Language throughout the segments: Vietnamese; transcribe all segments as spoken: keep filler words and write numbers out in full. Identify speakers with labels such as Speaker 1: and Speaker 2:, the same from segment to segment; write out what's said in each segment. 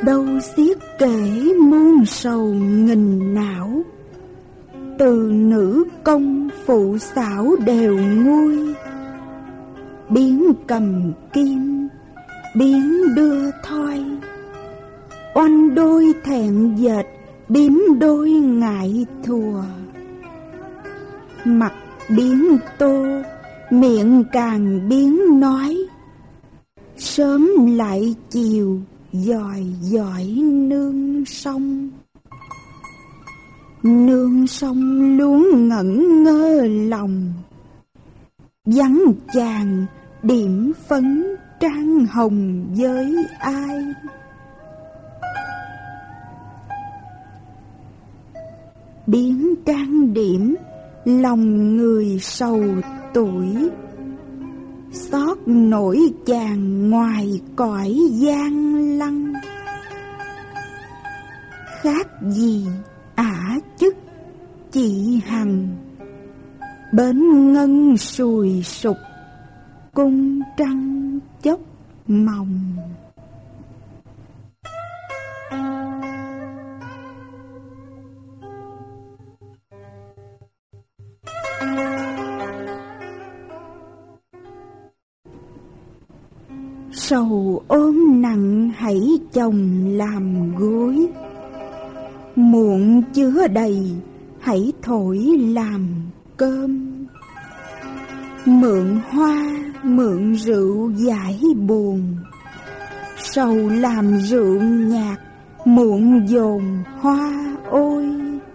Speaker 1: đâu xiết kể muôn sầu nghìn não. Từ nữ công phụ xảo đều nguôi, biến cầm kim, biến đưa thoi. Oanh đôi thẹn dệt, biếm đôi ngại thùa. Mặt biến tô, miệng càng biến nói. Sớm lại chiều, dòi dõi nương sông. Nương sông luôn ngẩn ngơ lòng, vắng chàng điểm phấn trang hồng với ai. Biến trang điểm, lòng người sầu tuổi. Xót nổi chàng ngoài cõi gian lăng. Khác gì ả chức chị hằng, bến ngân sùi sụp, cung trăng chốc mộng. Sầu ôm nặng hãy chồng làm gối. Muộn chứa đầy hãy thổi làm cơm. Mượn hoa mượn rượu giải buồn. Sầu làm rượu nhạt, muộn dồn hoa ôi.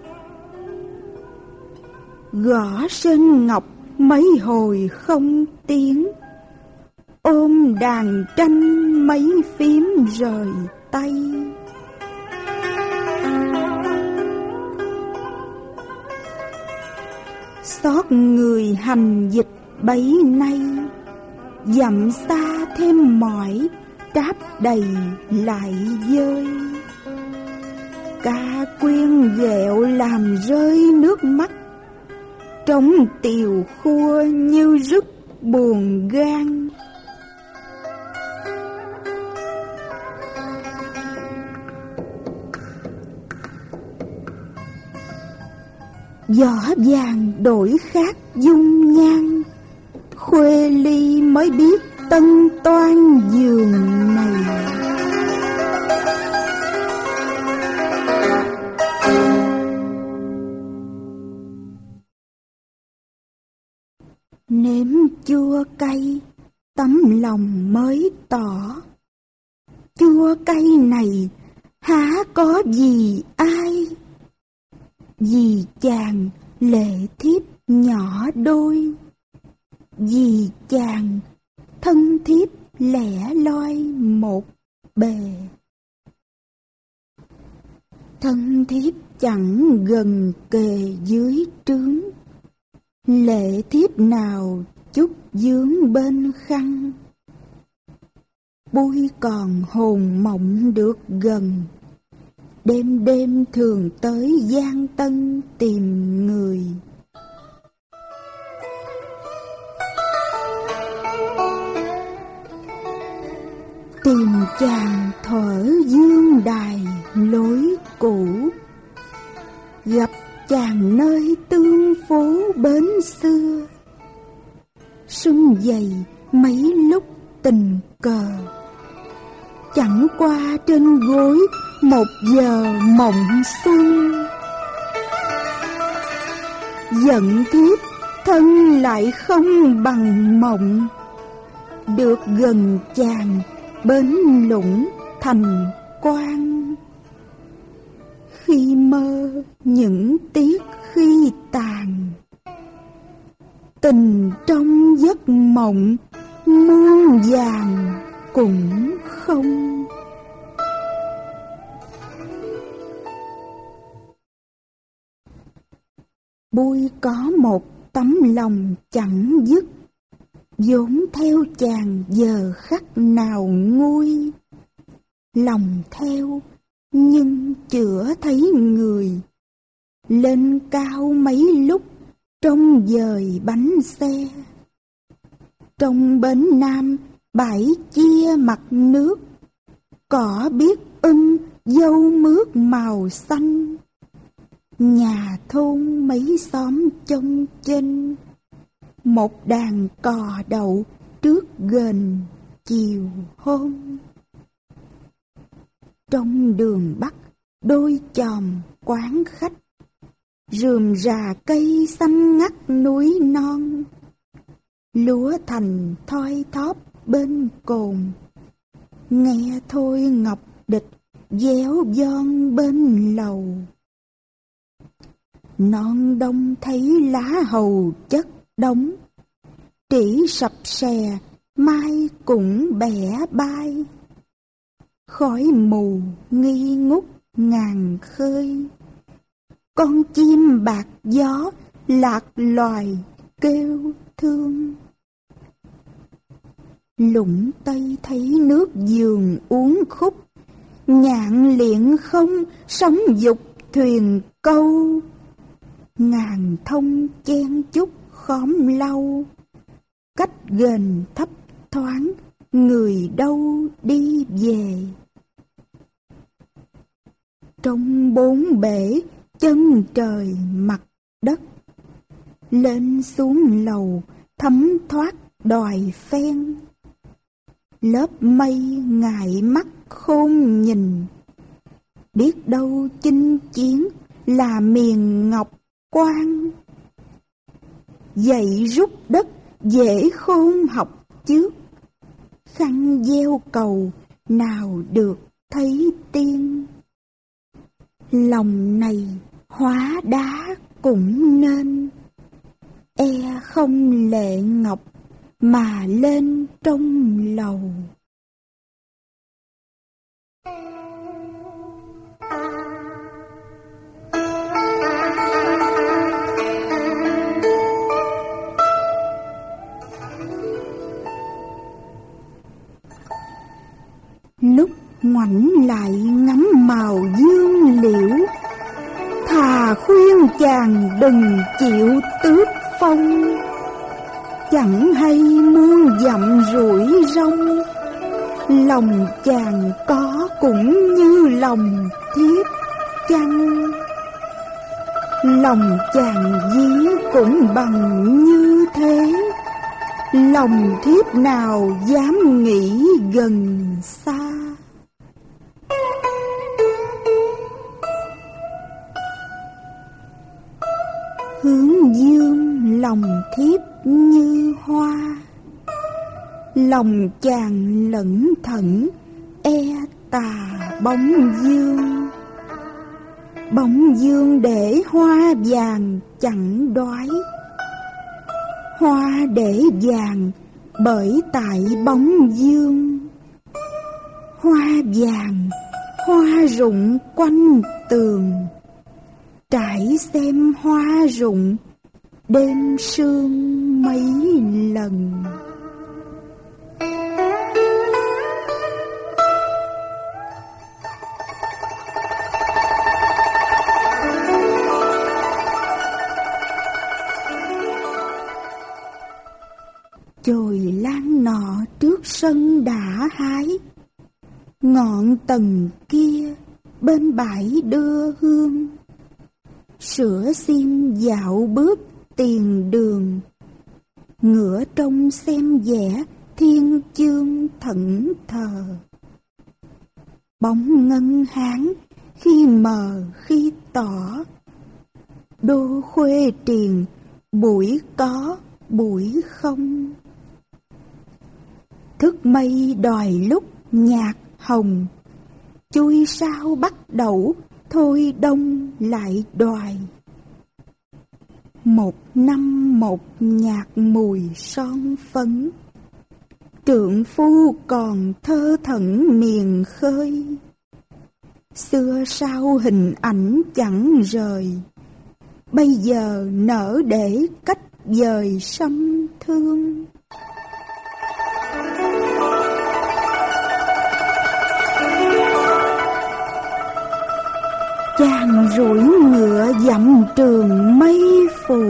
Speaker 1: Gõ sơn ngọc mấy hồi không tiếng. Ôm đàn tranh mấy phím rời tay. Xót người hành dịch bấy nay, dặm xa thêm mỏi, tráp đầy lại dơi. Ca quyên ghẹo làm rơi nước mắt, trống tiều khua như rứt buồn gan. Gió vàng đổi khác dung nhan, khuê ly mới biết tân toan giường này. Nếm chua cay, tấm lòng mới tỏ. Chua cay này há có gì ai? Vì chàng lệ thiếp nhỏ đôi. Vì chàng thân thiếp lẻ loi một bề. Thân thiếp chẳng gần kề dưới trướng. Lệ thiếp nào chút dướng bên khăn. Bui còn hồn mộng được gần. Đêm đêm thường tới Giang Tân tìm người. Tìm chàng thuở dương đài lối cũ. Gặp chàng nơi tương phố bến xưa. Sum dày mấy lúc tình cờ. Chẳng qua trên gối một giờ mộng xuân. Giận thiếp thân lại không bằng mộng. Được gần chàng bến lũng thành quan. Khi mơ những tiếc khi tàn. Tình trong giấc mộng muôn vàn cũng không. Bui có một tấm lòng chẳng dứt. vốn theo chàng giờ khắc nào nguôi. Lòng theo nhưng chữa thấy người. Lên cao mấy lúc trong dời bánh xe. Trong bến Nam bãi chia mặt nước. cỏ biết ưng, dâu mướt màu xanh. Nhà thôn mấy xóm trông chênh, một đàn cò đậu trước ghềnh chiều hôm. Trong đường Bắc đôi chòm quán khách, rườm rà cây xanh ngắt núi non. Lúa thành thoi thóp bên cồn, nghe thôi ngọc địch déo giòn bên lầu. Non đông thấy lá hầu chất đống, trĩ sập xè mai cũng bẻ bay. Khói mù nghi ngút ngàn khơi, con chim bạc gió lạc loài kêu thương. Lũng Tây thấy nước giường uống khúc, nhạn liệng không sóng dục thuyền câu. Ngàn thông chen chúc khóm lau, cách ghềnh thấp thoáng người đâu đi về. Trong bốn bể chân trời mặt đất, lên xuống lầu thấm thoát đòi phen. Lớp mây ngại mắt khôn nhìn, biết đâu chinh chiến là miền ngọc quan. Dậy rút đất dễ khôn học trước, khăn gieo cầu nào được thấy tiên. Lòng này hóa đá cũng nên, e không lệ ngọc mà lên trong lầu. Lúc ngoảnh lại ngắm màu dương liễu, thà khuyên chàng đừng chịu tước phong. Chẳng hay muôn dặm rủi rong, lòng chàng có cũng như lòng thiếp chăng. Lòng chàng dí cũng bằng như thế, lòng thiếp nào dám nghĩ gần xa. Hướng dương lòng thiếp như hoa, lòng chàng lẩn thẩn e tà bóng dương. Bóng dương để hoa vàng chẳng đoái, hoa để vàng bởi tại bóng dương. Hoa vàng, hoa rụng quanh tường, trải xem hoa rụng đêm sương mấy lần. Chồi lan nọ trước sân đã hái, ngọn tầng kia bên bãi đưa hương. Sữa xiêm dạo bước tiền đường, ngửa trông xem vẻ thiên chương thẫn thờ. Bóng ngân hán khi mờ khi tỏ, đô khuê triền buổi có buổi không. Thức mây đòi lúc nhạt hồng, chui sao bắt đậu thôi đông lại đòi. Một năm một nhạt mùi son phấn, trượng phu còn thơ thẩn miền khơi. Xưa sao hình ảnh chẳng rời, bây giờ nở để cách dời sông thương. Chàng rủi ngựa dặm trường mây phủ,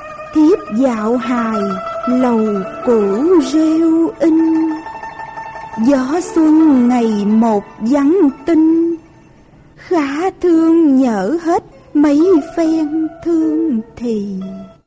Speaker 1: thiếp dạo hài lầu cũ rêu in. Gió xuân ngày một vắng tinh, khá thương nhỡ hết mấy phen thương thì.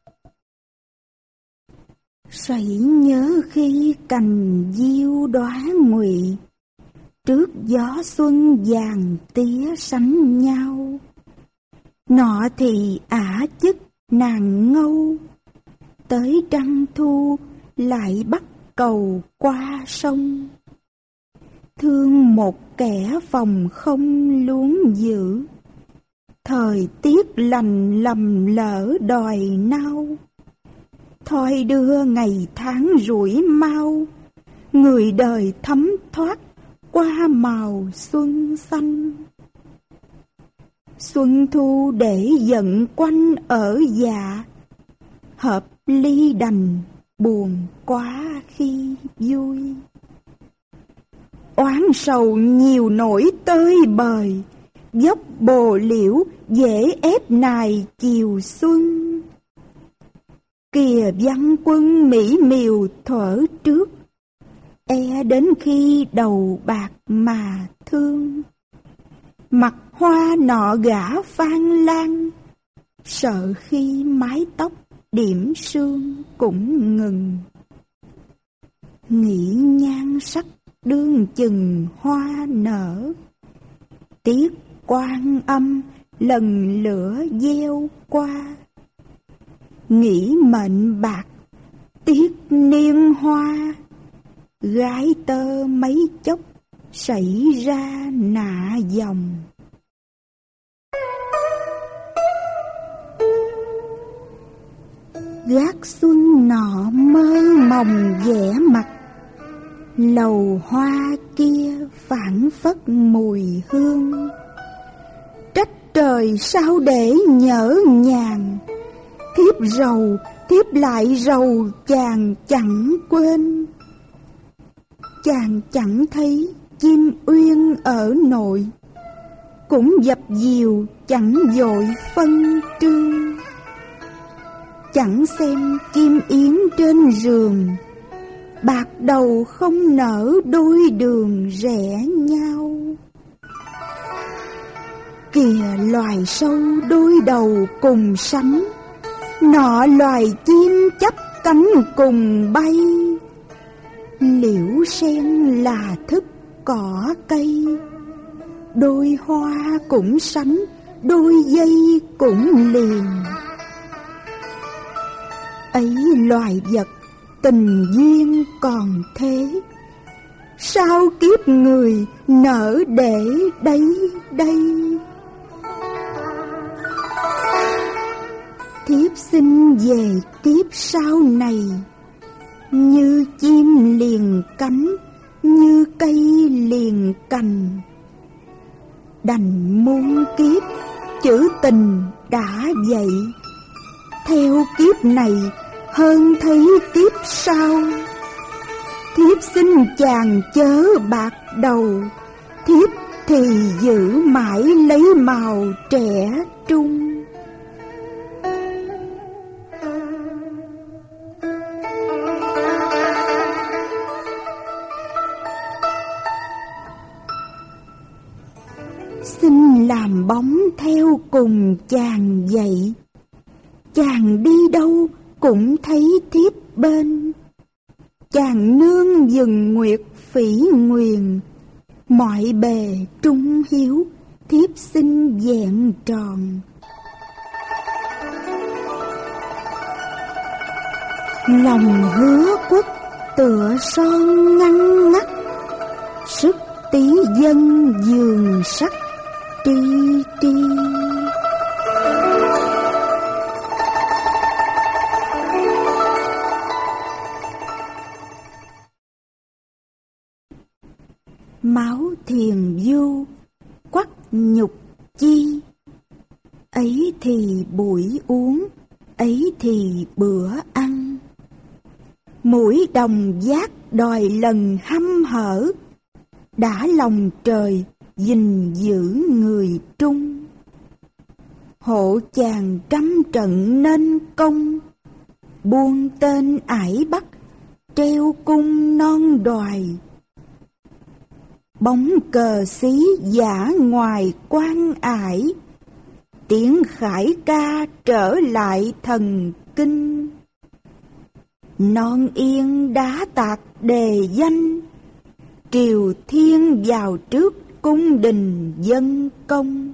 Speaker 1: Sậy nhớ khi cành diêu đóa ngụy, trước gió xuân vàng tía sánh nhau. Nọ thì ả chức nàng ngâu, tới trăng thu lại bắt cầu qua sông. Thương một kẻ phòng không luống giữ, thời tiết lành lầm lỡ đòi nao. Thôi đưa ngày tháng rủi mau, người đời thấm thoát qua màu xuân xanh. Xuân thu để giận quanh ở dạ, hợp ly đành buồn quá khi vui. Oán sầu nhiều nỗi tơi bời, dốc bồ liễu dễ ép nài chiều xuân. Kìa văn quân mỹ miều thuở trước, e đến khi đầu bạc mà thương. Mặt hoa nọ gã phan lan, sợ khi mái tóc điểm sương cũng ngừng. Nghĩ nhan sắc đương chừng hoa nở, tiếc Quan Âm lần lửa gieo qua. Nghĩ mệnh bạc tiếc niên hoa, gái tơ mấy chốc xảy ra nạ dòng. Gác xuân nọ mơ mộng vẻ mặt, lầu hoa kia phảng phất mùi hương. Trách trời sao để nhỡ nhàng, thiếp rầu thiếp lại rầu chàng chẳng quên. Chàng chẳng thấy chim uyên ở nội, cũng dập dìu chẳng vội phân trương. Chẳng xem chim yến trên giường, bạc đầu không nở đôi đường rẽ nhau. Kìa loài sâu đôi đầu cùng sánh, nọ loài chim chắp cánh cùng bay. Liễu sen là thức cỏ cây, đôi hoa cũng sánh, đôi dây cũng liền. Ấy loài vật tình duyên còn thế, sao kiếp người nở để đây đây. Thiếp xin về kiếp sau này, như chim liền cánh, như cây liền cành. Đành muôn kiếp chữ tình đã vậy, theo kiếp này hơn thấy kiếp sau. Thiếp xin chàng chớ bạc đầu, thiếp thì giữ mãi lấy màu trẻ trung. Xin làm bóng theo cùng chàng vậy, chàng đi đâu cũng thấy thiếp bên. Chàng nương rừng nguyệt phỉ nguyền, mọi bề trung hiếu thiếp xin vẹn tròn. Lòng hứa quốc tựa son ngăn ngắt, sức tí dân giường sắc tri tri. Máu thiền du quắc nhục chi, ấy thì buổi uống, ấy thì bữa ăn. Mũi đồng giác đòi lần hăm hở, đã lòng trời gìn giữ người trung. Hộ chàng trăm trận nên công, buông tên ải bắc treo cung non đoài. Bóng cờ xí giả ngoài quan ải, tiếng khải ca trở lại thần kinh. Non yên đá tạc đề danh, triều thiên vào trước cung đình dân công.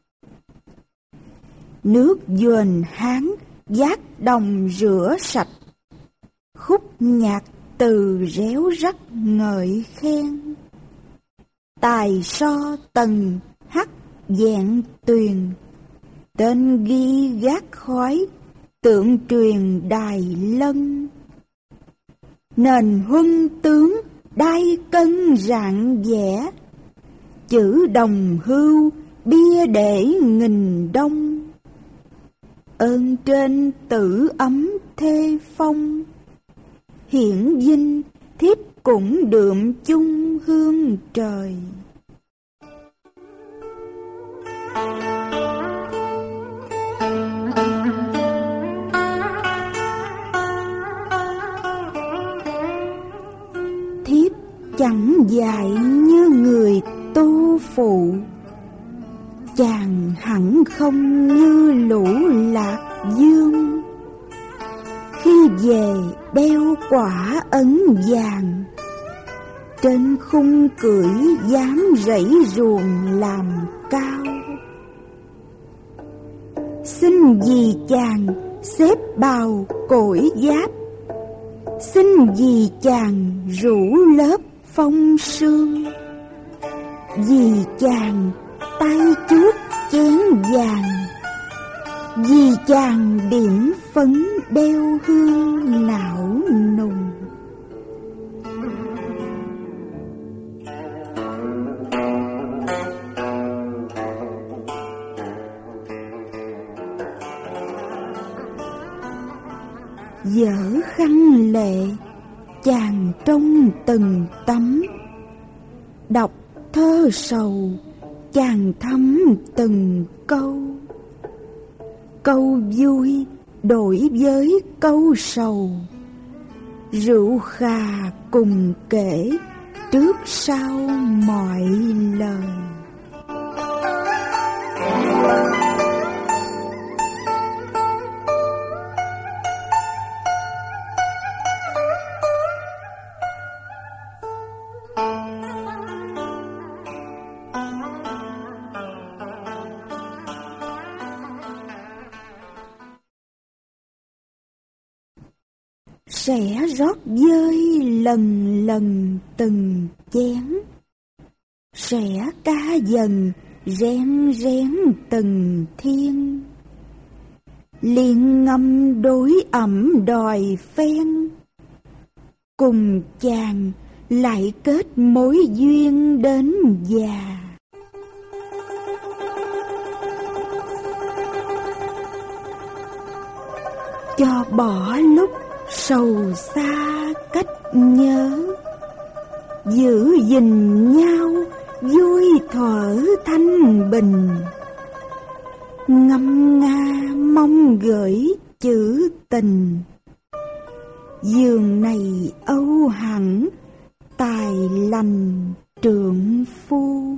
Speaker 1: Nước Duyên Hán giác đồng rửa sạch, khúc nhạc từ réo rắt ngợi khen. Tài so tần hắc vẹn tuyền, tên ghi gác khói tượng truyền đài lân. Nền huân tướng đai cân rạng vẽ, chữ đồng hưu bia để nghìn đông. Ơn trên tử ấm thê phong, hiển vinh thiếp cũng đượm chung hương trời. Thiếp chẳng dại như người tu phụ, chàng hẳn không như lũ lạc dương. Khi về đeo quả ấn vàng, trên khung cưỡi dám rẫy ruồng làm cao. Xin vì chàng xếp bào cội giáp, xin vì chàng rủ lớp phong sương. Vì chàng tay chuốt chén vàng, vì chàng điểm phấn đeo hương não nùng. Dở khăn lệ chàng trong từng tấm, đọc thơ sầu chàng thấm từng câu. Câu vui đổi với câu sầu, rượu khà cùng kể trước sau mọi lời. Sẽ rót vơi lần lần từng chén, sẽ ca dần rén rén từng thiên. Liên ngâm đối ẩm đòi phen, cùng chàng lại kết mối duyên đến già. Cho bỏ lúc sầu xa cách nhớ, giữ gìn nhau vui thuở thanh bình. Ngâm nga mong gửi chữ tình, giường này âu hẳn tài lành trượng phu.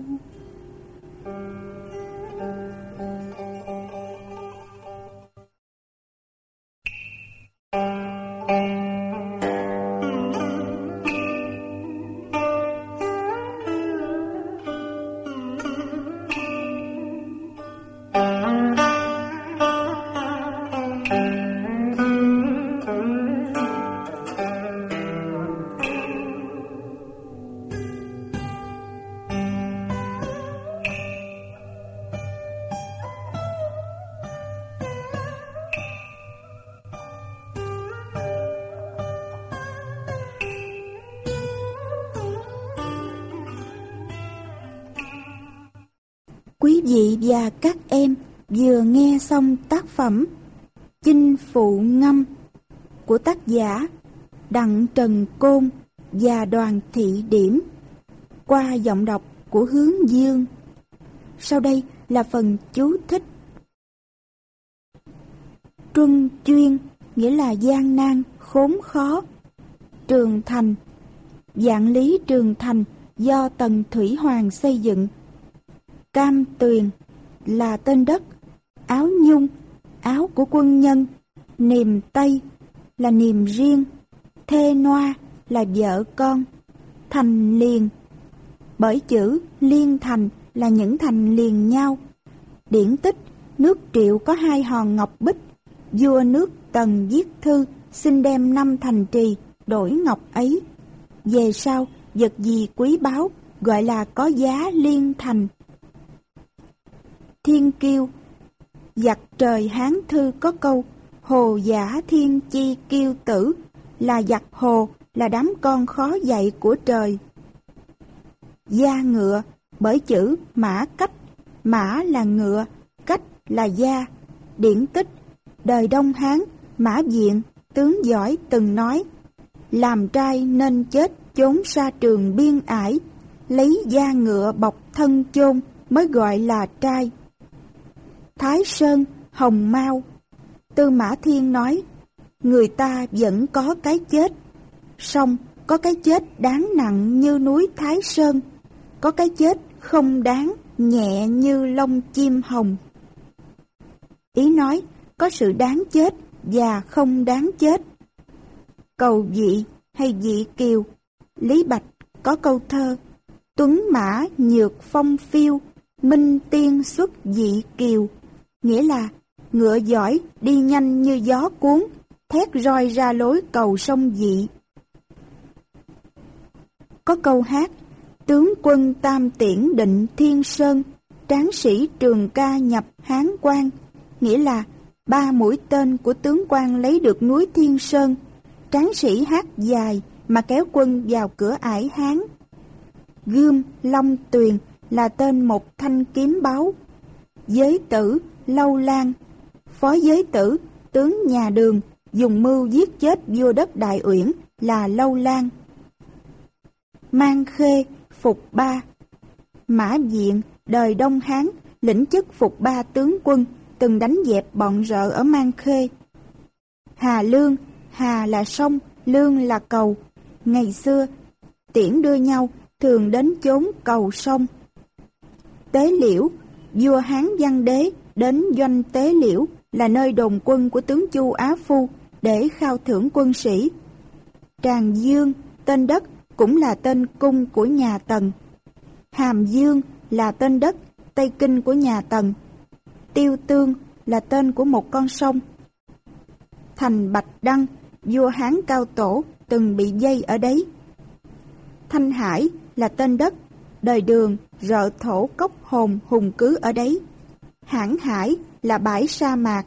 Speaker 1: Quý vị và các em vừa nghe xong tác phẩm Chinh Phụ Ngâm của tác giả Đặng Trần Côn và Đoàn Thị Điểm qua giọng đọc của Hướng Dương. Sau đây là phần chú thích. Truân chuyên nghĩa là gian nan, khốn khó. Trường thành, vạn lý trường thành do Tần Thủy Hoàng xây dựng. Cam Tuyền là tên đất, áo nhung, áo của quân nhân, niềm Tây là niềm riêng, thê noa là vợ con, thành liền. Bởi chữ liên thành là những thành liền nhau. Điển tích nước Triệu có hai hòn ngọc bích, vua nước Tần viết thư xin đem năm thành trì đổi ngọc ấy. Về sau vật gì quý báu gọi là có giá liên thành. Thiên Kiêu, giặc trời Hán thư có câu hồ giả thiên chi kiêu tử, là giặc hồ, là đám con khó dạy của trời. Gia ngựa, bởi chữ mã cách, mã là ngựa, cách là gia. Điển tích đời Đông Hán, Mã Diện tướng giỏi từng nói: làm trai nên chết chốn sa trường biên ải, lấy da ngựa bọc thân chôn mới gọi là trai. Thái Sơn, Hồng Mao, Tư Mã Thiên nói: người ta vẫn có cái chết, song có cái chết đáng nặng như núi Thái Sơn, có cái chết không đáng, nhẹ như lông chim hồng. Ý nói có sự đáng chết và không đáng chết. Cầu Dị hay Dị Kiều, Lý Bạch có câu thơ: tuấn mã nhược phong phiêu, minh tiên xuất Dị Kiều, nghĩa là ngựa giỏi đi nhanh như gió cuốn, thét roi ra lối cầu sông Dị. Có câu hát: tướng quân tam tiễn định Thiên Sơn, tráng sĩ Trường Ca nhập Hán Quan, nghĩa là ba mũi tên của tướng quan lấy được núi Thiên Sơn, tráng sĩ hát dài mà kéo quân vào cửa ải Hán. Gươm Long Tuyền là tên một thanh kiếm báu. Giới tử Lâu Lan, phó giới tử tướng nhà Đường dùng mưu giết chết vua đất Đại Uyển là Lâu Lan. Mang Khê, Phục Ba, Mã Diện đời Đông Hán lĩnh chức Phục Ba tướng quân, từng đánh dẹp bọn rợ ở Mang Khê. Hà Lương, hà là sông, lương là cầu. Ngày xưa tiễn đưa nhau thường đến chốn cầu sông. Tế Liễu, vua Hán Văn Đế đến doanh Tế Liễu là nơi đồn quân của tướng Chu Á Phu để khao thưởng quân sĩ. Tràng Dương, tên đất cũng là tên cung của nhà Tần. Hàm Dương là tên đất Tây Kinh của nhà Tần. Tiêu Tương là tên của một con sông. Thành Bạch Đăng, vua Hán Cao Tổ từng bị vây ở đấy. Thanh Hải là tên đất đời Đường rợ thổ cốc hồn hùng cứ ở đấy. Hãn Hải là bãi sa mạc.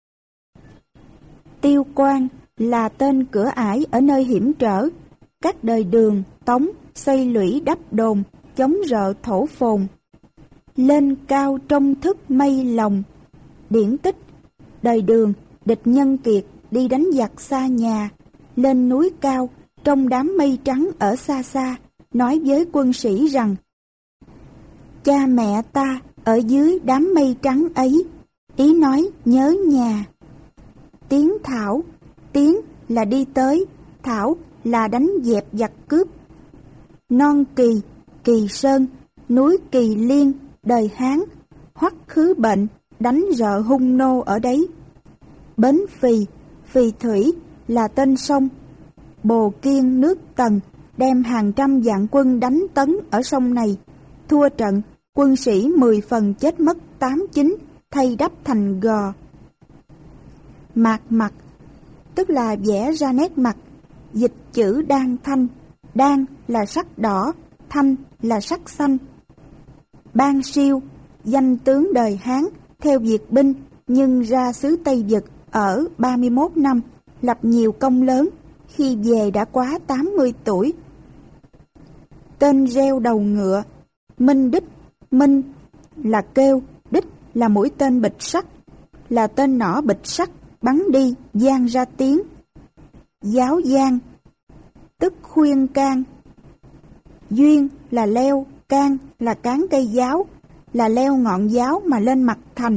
Speaker 1: Tiêu Quan là tên cửa ải ở nơi hiểm trở. Các đời Đường, Tống xây lũy đắp đồn chống rợ thổ phồn. Lên cao trong thức mây lồng. Điển tích đời Đường, địch nhân kiệt đi đánh giặc xa nhà, lên núi cao trong đám mây trắng ở xa xa, nói với quân sĩ rằng: cha mẹ ta ở dưới đám mây trắng ấy, ý nói nhớ nhà. Tiến Thảo, tiến là đi tới, thảo là đánh dẹp giặc cướp. Non Kỳ, Kỳ Sơn, núi Kỳ Liên đời Hán, hoắc khứ bệnh đánh rợ hung nô ở đấy. Bến Phì, Phì Thủy là tên sông. Bồ Kiên nước Tần đem hàng trăm vạn quân đánh tấn ở sông này, thua trận, quân sĩ mười phần chết mất tám chín, thay đắp thành gò. Mạc mặt, tức là vẽ ra nét mặt, dịch chữ đan thanh. Đan là sắc đỏ, thanh là sắc xanh. Ban Siêu, danh tướng đời Hán, theo Việt binh nhưng ra xứ Tây Vực ở ba mươi mốt năm, lập nhiều công lớn, khi về đã quá tám mươi tuổi. Tên reo đầu ngựa. Minh Đích, Minh là kêu, Đích là mũi tên bịch sắt, là tên nỏ bịch sắt bắn đi giang ra tiếng. Giáo giang, tức khuyên can. Duyên là leo, can là cán cây giáo, là leo ngọn giáo mà lên mặt thành.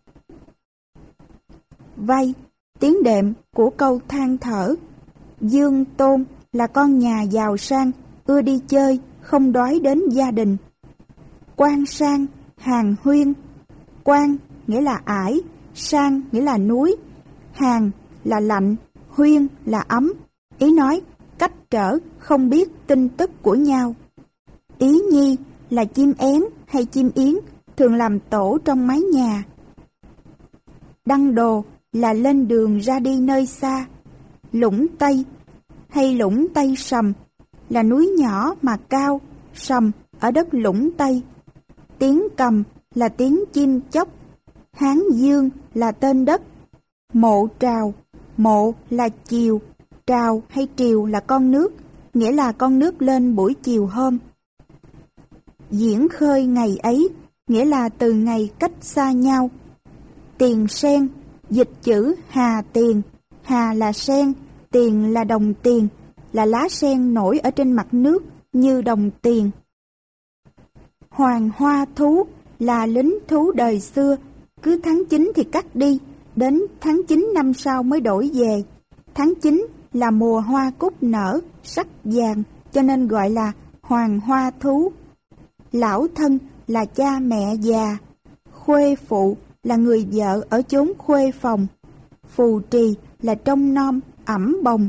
Speaker 1: Vay, tiếng đệm của câu than thở. Dương Tôn là con nhà giàu sang, ưa đi chơi, không đói đến gia đình. Quan sang, hàng huyên. Quan nghĩa là ải, sang nghĩa là núi, hàng là lạnh, huyên là ấm. Ý nói cách trở, không biết tin tức của nhau. Ý nhi là chim én hay chim yến, thường làm tổ trong mái nhà. Đăng đồ là lên đường ra đi nơi xa. Lũng Tây hay Lũng Tây Sầm là núi nhỏ mà cao, sầm ở đất Lũng Tây. Tiếng cầm là tiếng chim chóc. Hán Dương là tên đất. Mộ trào, mộ là chiều, trào hay triều là con nước, nghĩa là con nước lên buổi chiều hôm. Diễn khơi ngày ấy, nghĩa là từ ngày cách xa nhau. Tiền sen, dịch chữ hà tiền, hà là sen, tiền là đồng tiền, là lá sen nổi ở trên mặt nước như đồng tiền. Hoàng hoa thú là lính thú đời xưa, cứ tháng chín thì cắt đi, đến tháng chín năm sau mới đổi về. Tháng chín là mùa hoa cúc nở, sắc vàng, cho nên gọi là hoàng hoa thú. Lão thân là cha mẹ già. Khuê phụ là người vợ ở chốn khuê phòng. Phù trì là trông nom, ẵm bồng.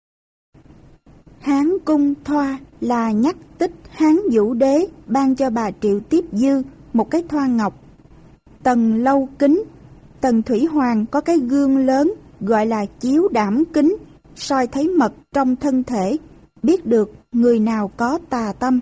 Speaker 1: Hán cung thoa là nhắc tích Hán Vũ Đế ban cho bà Triệu Tiếp Dư một cái thoa ngọc. Tần lâu kính, Tần Thủy Hoàng có cái gương lớn gọi là chiếu đảm kính, soi thấy mật trong thân thể, biết được người nào có tà tâm.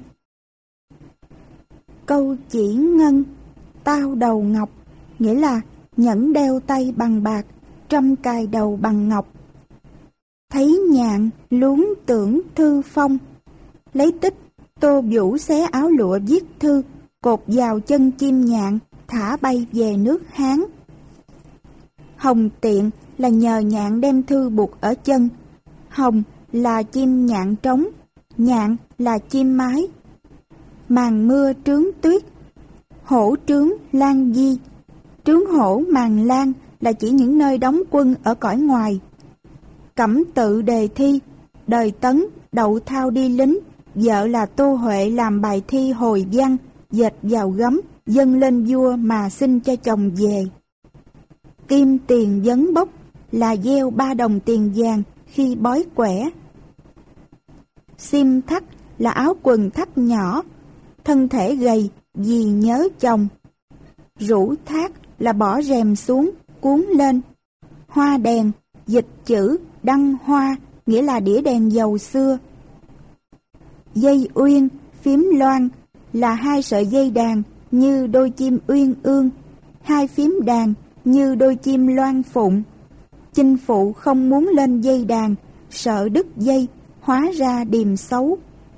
Speaker 1: Câu chỉ ngân, tao đầu ngọc, nghĩa là nhẫn đeo tay bằng bạc, trâm cài đầu bằng ngọc. Thấy nhạn, luống tưởng thư phong, lấy tích Tô Vũ xé áo lụa viết thư, cột vào chân chim nhạn, thả bay về nước Hán. Hồng tiện là nhờ nhạn đem thư buộc ở chân. Hồng là chim nhạn trống, nhạn là chim mái. Màn mưa trướng tuyết, hổ trướng lan di. Trướng hổ màn lan là chỉ những nơi đóng quân ở cõi ngoài. Cẩm tự đề thi, đời Tấn Đậu Thao đi lính, vợ là Tô Huệ làm bài thi hồi văn, dệt vào gấm, dâng lên vua mà xin cho chồng về. Kim tiền vấn bốc là gieo ba đồng tiền vàng khi bói quẻ. Xiêm thắt là áo quần thắt nhỏ, thân thể gầy vì nhớ chồng. Rũ thác là bỏ rèm xuống, cuốn lên. Hoa đèn, dịch chữ đăng hoa, nghĩa là đĩa đèn dầu xưa. Dây uyên, phím loan là hai sợi dây đàn như đôi chim uyên ương, hai phím đàn như đôi chim loan phụng. Chinh phụ không muốn lên dây đàn, sợ đứt dây, hóa ra điềm xấu.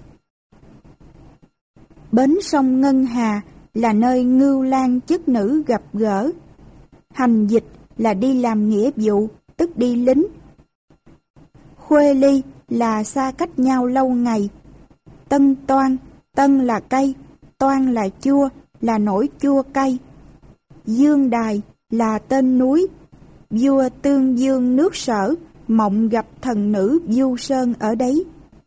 Speaker 1: Bến sông Ngân Hà là nơi ngưu lang chức nữ gặp gỡ. Hành dịch là đi làm nghĩa vụ, tức đi lính. Khuê ly là xa cách nhau lâu ngày. Tân toan, tân là cây, toan là chua, là nổi chua cay. Dương đài là tên núi. Vua tương dương nước Sở, mộng gặp thần nữ Du Sơn ở đấy.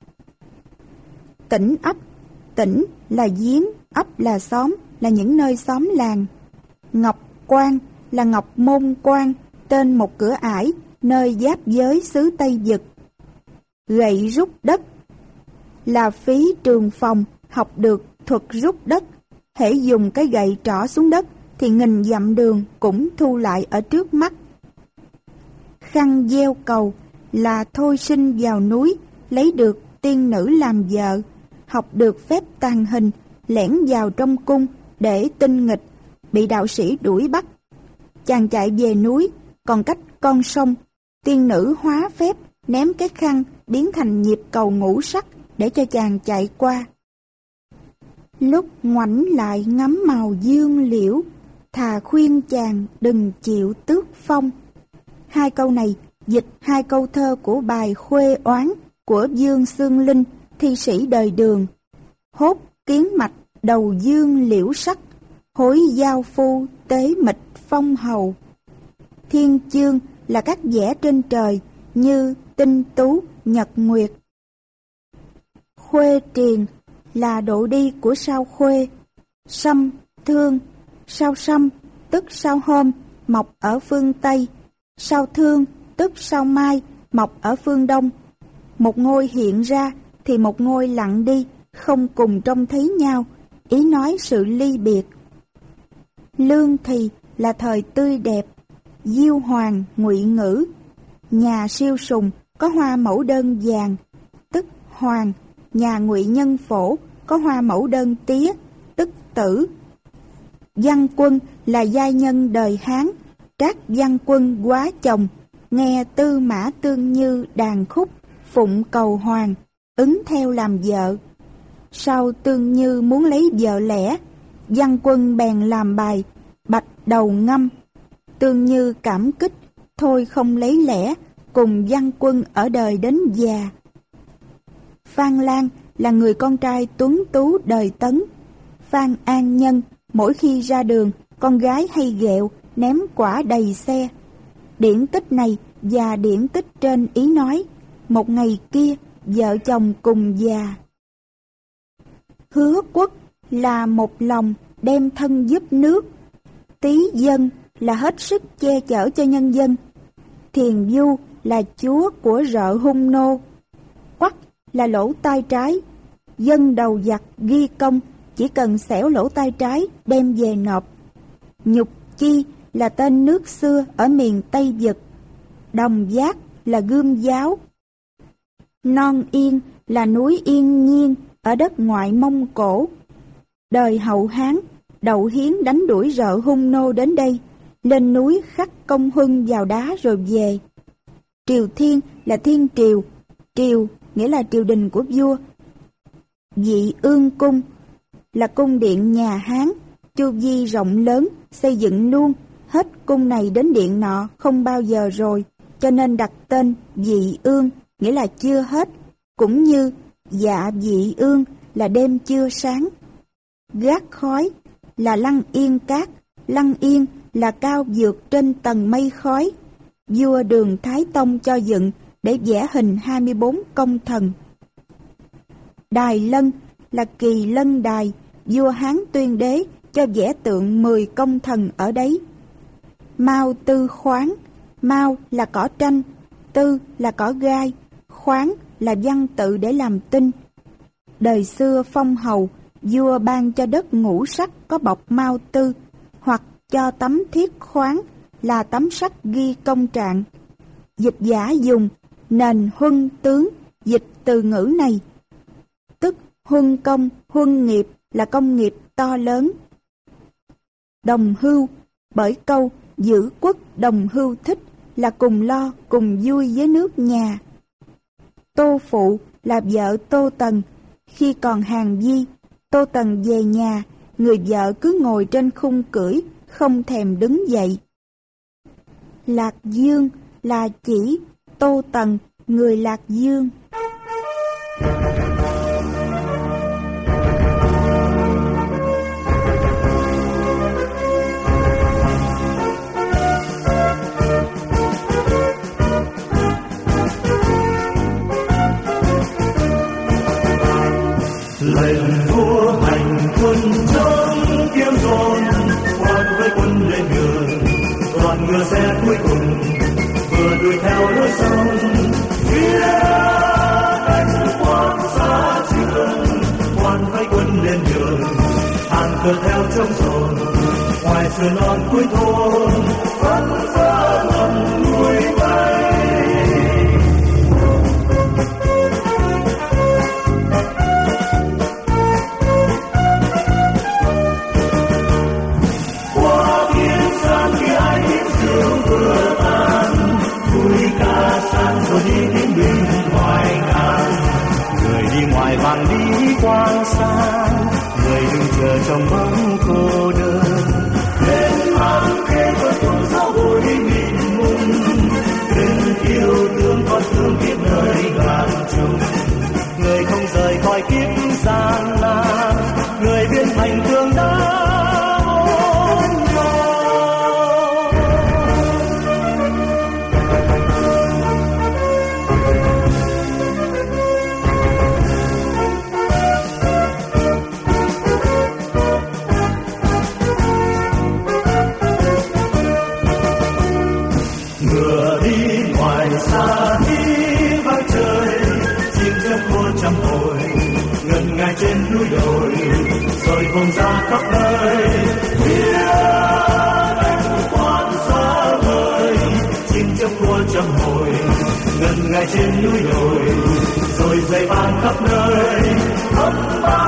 Speaker 1: Tỉnh ấp, tỉnh là giếng, ấp là xóm, là những nơi xóm làng. Ngọc Quan là Ngọc Môn Quan, tên một cửa ải, nơi giáp giới xứ Tây Vực. Gậy rút đất là phí trường phòng, học được thuật rút đất. Hễ dùng cái gậy trỏ xuống đất thì nghìn dặm đường cũng thu lại ở trước mắt. Khăn gieo cầu là thôi sinh vào núi, lấy được tiên nữ làm vợ, học được phép tàn hình, lẻn vào trong cung để tinh nghịch, bị đạo sĩ đuổi bắt. Chàng chạy về núi, còn cách con sông, tiên nữ hóa phép ném cái khăn biến thành nhịp cầu ngũ sắc để cho chàng chạy qua. Lúc ngoảnh lại ngắm màu dương liễu, thà khuyên chàng đừng chịu tước phong. Hai câu này dịch hai câu thơ của bài Khuê Oán của Dương Xương Linh, thi sĩ đời Đường. Hốt kiến mạch đầu dương liễu sắc, hối giao phu tế mịch phong hầu. Thiên chương là các vẽ trên trời như tinh tú, nhật nguyệt. Khuê triền là độ đi của sao Khuê. Sâm, Thương, sao Sâm tức sao Hôm mọc ở phương Tây, sao Thương tức sao Mai mọc ở phương Đông. Một ngôi hiện ra thì một ngôi lặng đi, không cùng trông thấy nhau, ý nói sự ly biệt. Lương thì là thời tươi đẹp, diêu hoàng ngụy ngữ. Nhà Siêu Sùng có hoa mẫu đơn vàng, tức hoàng. Nhà Ngụy Nhân Phổ có hoa mẫu đơn tía, tức tử. Văn Quân là giai nhân đời Hán, các văn quân quá chồng, nghe Tư Mã Tương Như đàn khúc, phụng cầu hoàng, ứng theo làm vợ. Sau Tương Như muốn lấy vợ lẽ, Văn Quân bèn làm bài Bạch Đầu Ngâm. Tương Như cảm kích, thôi không lấy lẽ, cùng Văn Quân ở đời đến già. Phan Lan là người con trai tuấn tú đời Tấn. Phan An Nhân mỗi khi ra đường, con gái hay ghẹo, ném quả đầy xe. Điển tích này và điển tích trên ý nói, một ngày kia vợ chồng cùng già. Hứa quốc là một lòng đem thân giúp nước. Tý dân là hết sức che chở cho nhân dân. Thiền Du là chúa của rợ hung nô. Quắc là lỗ tai trái. Dân đầu giặc ghi công, chỉ cần xẻo lỗ tai trái đem về nộp. Nhục Chi là tên nước xưa ở miền Tây Vực. Đồng Giác là gươm giáo. Non Yên là núi Yên Nhiên ở đất ngoại Mông Cổ. Đời Hậu Hán, Đậu Hiến đánh đuổi rợ hung nô đến đây, lên núi khắc công huân vào đá rồi về. Triều Thiên là thiên triều, triều nghĩa là triều đình của vua. Dị Ương Cung là cung điện nhà Hán, chu vi rộng lớn, xây dựng luôn, hết cung này đến điện nọ không bao giờ rồi, cho nên đặt tên Dị Ương, nghĩa là chưa hết, cũng như Dạ Dị Ương là đêm chưa sáng. Gác khói là Lăng Yên Cát, Lăng Yên là cao vượt trên tầng mây khói. Vua Đường Thái Tông cho dựng để vẽ hình hai mươi bốn công thần. Đài Lân là Kỳ Lân Đài, vua Hán Tuyên Đế cho vẽ tượng mười công thần ở đấy. Mao Tư Khoáng, Mao là cỏ tranh, Tư là cỏ gai, Khoáng là văn tự để làm tinh. Đời xưa phong hầu, vua ban cho đất ngũ sắc có bọc mao tư, hoặc cho tấm thiết khoáng là tấm sắt ghi công trạng. Dịch giả dùng nền huân tướng dịch từ ngữ này, tức huân công, huân nghiệp là công nghiệp to lớn. Đồng hưu, bởi câu giữ quốc đồng hưu thích là cùng lo cùng vui với nước nhà. Tô Phụ là vợ Tô Tần. Khi còn hàng di, Tô Tần về nhà, người vợ cứ ngồi trên khung cưỡi, không thèm đứng dậy. Lạc Dương là chỉ Tô Tần, người Lạc Dương.
Speaker 2: Lệnh vua hành quân chống kiếm dồn, quan với quân lên đường, đoàn ngựa xe cuối cùng vừa đuổi theo lối sông. Phía đánh quan xa trường, quan với quân lên đường, hàng cờ theo trống rồn, ngoài sườn non cuối thôn phấn phơ ngầm núi bay. Vừa tan vui ca sáng rồi đi đến bên ngoài ngàn, người đi ngoài vàng đi quang sang, người đứng chờ trong bóng cô đơn. Bên mang kê vợ cùng sao vui mình mùng, bên yêu thương con thương kiếp nơi ngàn trùng, người không rời khỏi kiếp gian nan, người biến thành thương đau. ra khắp nơi. Phía anh quan xa vời, chim chóc khua trăm hồi, ngân nga trên núi đồi, rồi dày vang khắp nơi. Khắp